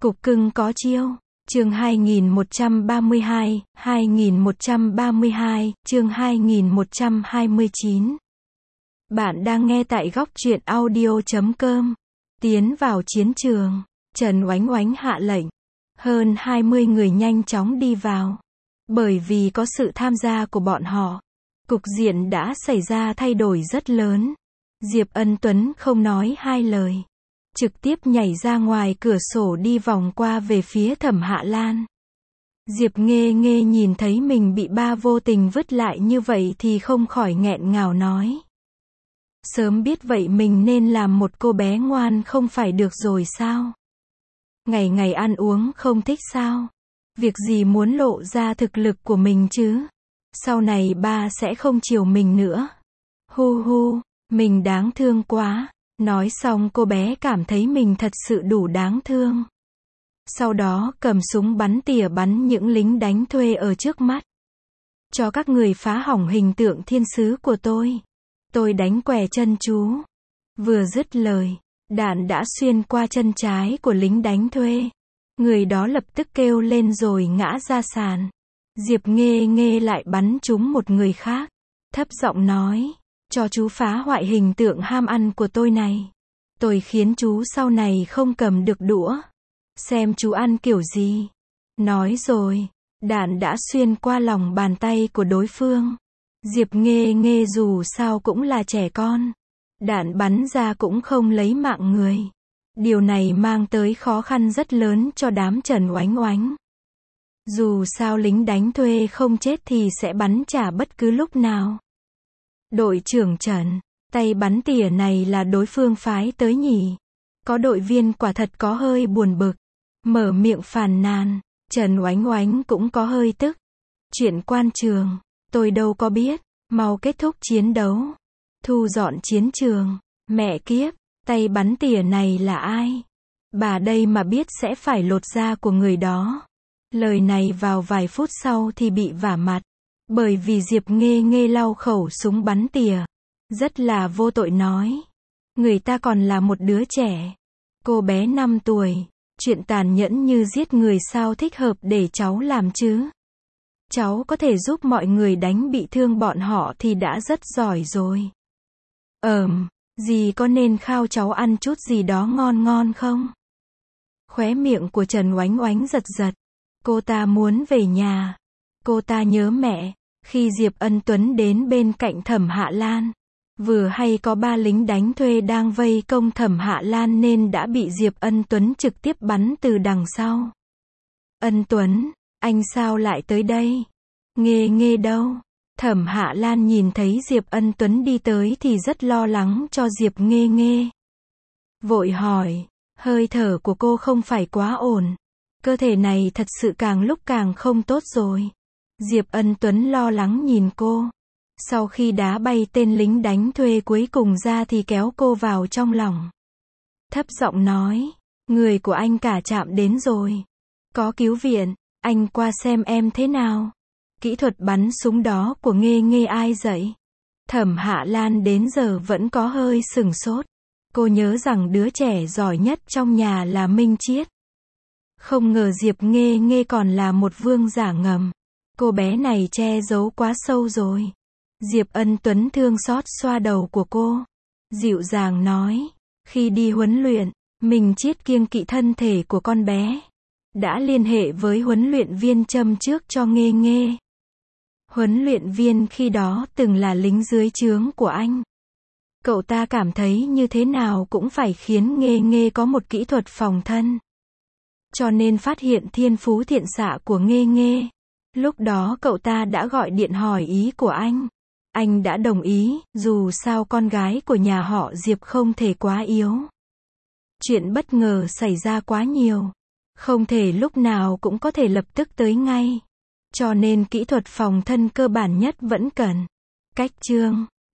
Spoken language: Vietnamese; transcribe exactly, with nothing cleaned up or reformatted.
Cục cưng có chiêu. Chương hai nghìn một trăm ba mươi hai, hai nghìn một trăm ba mươi hai, chương hai nghìn một trăm hai mươi chín. Bạn đang nghe tại góc truyện audio chấm com. Tiến vào chiến trường. Trần Oánh Oánh hạ lệnh. Hơn hai mươi người nhanh chóng đi vào. Bởi vì có sự tham gia của bọn họ, cục diện đã xảy ra thay đổi rất lớn. Diệp Ân Tuấn không nói hai lời, trực tiếp nhảy ra ngoài cửa sổ đi vòng qua về phía Thẩm Hạ Lan. Diệp Nghê Nghê nhìn thấy mình bị ba vô tình vứt lại như vậy thì không khỏi nghẹn ngào nói. Sớm biết vậy mình nên làm một cô bé ngoan không phải được rồi sao? Ngày ngày ăn uống không thích sao? Việc gì muốn lộ ra thực lực của mình chứ? Sau này ba sẽ không chiều mình nữa. Hu hu, mình đáng thương quá. Nói xong cô bé cảm thấy mình thật sự đủ đáng thương. Sau đó cầm súng bắn tỉa bắn những lính đánh thuê ở trước mắt. Cho các người phá hỏng hình tượng thiên sứ của tôi. Tôi đánh què chân chú. Vừa dứt lời, đạn đã xuyên qua chân trái của lính đánh thuê. Người đó lập tức kêu lên rồi ngã ra sàn. Diệp Nghê Nghê lại bắn trúng một người khác. Thấp giọng nói, cho chú phá hoại hình tượng ham ăn của tôi này. Tôi khiến chú sau này không cầm được đũa. Xem chú ăn kiểu gì. Nói rồi, đạn đã xuyên qua lòng bàn tay của đối phương. Diệp Nghê Nghê dù sao cũng là trẻ con. Đạn bắn ra cũng không lấy mạng người. Điều này mang tới khó khăn rất lớn cho đám Trần Oánh Oánh. Dù sao lính đánh thuê không chết thì sẽ bắn trả bất cứ lúc nào. Đội trưởng Trần, tay bắn tỉa này là đối phương phái tới nhỉ? Có đội viên quả thật có hơi buồn bực. Mở miệng phàn nàn, Trần Oánh Oánh cũng có hơi tức. Chuyện quan trường, tôi đâu có biết, mau kết thúc chiến đấu. Thu dọn chiến trường, mẹ kiếp, tay bắn tỉa này là ai? Bà đây mà biết sẽ phải lột da của người đó. Lời này vào vài phút sau thì bị vả mặt. Bởi vì Diệp Nghê Nghê lau khẩu súng bắn tỉa. Rất là vô tội nói. Người ta còn là một đứa trẻ. Cô bé năm tuổi. Chuyện tàn nhẫn như giết người sao thích hợp để cháu làm chứ? Cháu có thể giúp mọi người đánh bị thương bọn họ thì đã rất giỏi rồi. Ờm, dì có nên khao cháu ăn chút gì đó ngon ngon không? Khóe miệng của Trần Oánh Oánh giật giật. Cô ta muốn về nhà. Cô ta nhớ mẹ. Khi Diệp Ân Tuấn đến bên cạnh Thẩm Hạ Lan, vừa hay có ba lính đánh thuê đang vây công Thẩm Hạ Lan nên đã bị Diệp Ân Tuấn trực tiếp bắn từ đằng sau. Ân Tuấn, anh sao lại tới đây? Nghê Nghê đâu? Thẩm Hạ Lan nhìn thấy Diệp Ân Tuấn đi tới thì rất lo lắng cho Diệp Nghê Nghê. Vội hỏi, hơi thở của cô không phải quá ổn. Cơ thể này thật sự càng lúc càng không tốt rồi. Diệp Ân Tuấn lo lắng nhìn cô. Sau khi đá bay tên lính đánh thuê cuối cùng ra thì kéo cô vào trong lòng. Thấp giọng nói, người của anh cả trạm đến rồi. Có cứu viện, anh qua xem em thế nào. Kỹ thuật bắn súng đó của Nghê Nghê ai dạy? Thẩm Hạ Lan đến giờ vẫn có hơi sửng sốt. Cô nhớ rằng đứa trẻ giỏi nhất trong nhà là Minh Chiết. Không ngờ Diệp Nghê Nghê còn là một vương giả ngầm. Cô bé này che giấu quá sâu rồi. Diệp Ân Tuấn thương xót xoa đầu của cô. Dịu dàng nói, khi đi huấn luyện, Minh Chiết kiêng kỵ thân thể của con bé. Đã liên hệ với huấn luyện viên châm trước cho Nghê Nghê. Huấn luyện viên khi đó từng là lính dưới trướng của anh. Cậu ta cảm thấy như thế nào cũng phải khiến Nghê Nghê có một kỹ thuật phòng thân. Cho nên phát hiện thiên phú thiện xạ của Nghê Nghê. Lúc đó cậu ta đã gọi điện hỏi ý của anh. Anh đã đồng ý, dù sao con gái của nhà họ Diệp không thể quá yếu. Chuyện bất ngờ xảy ra quá nhiều. Không thể lúc nào cũng có thể lập tức tới ngay. Cho nên kỹ thuật phòng thân cơ bản nhất vẫn cần. Cách chương.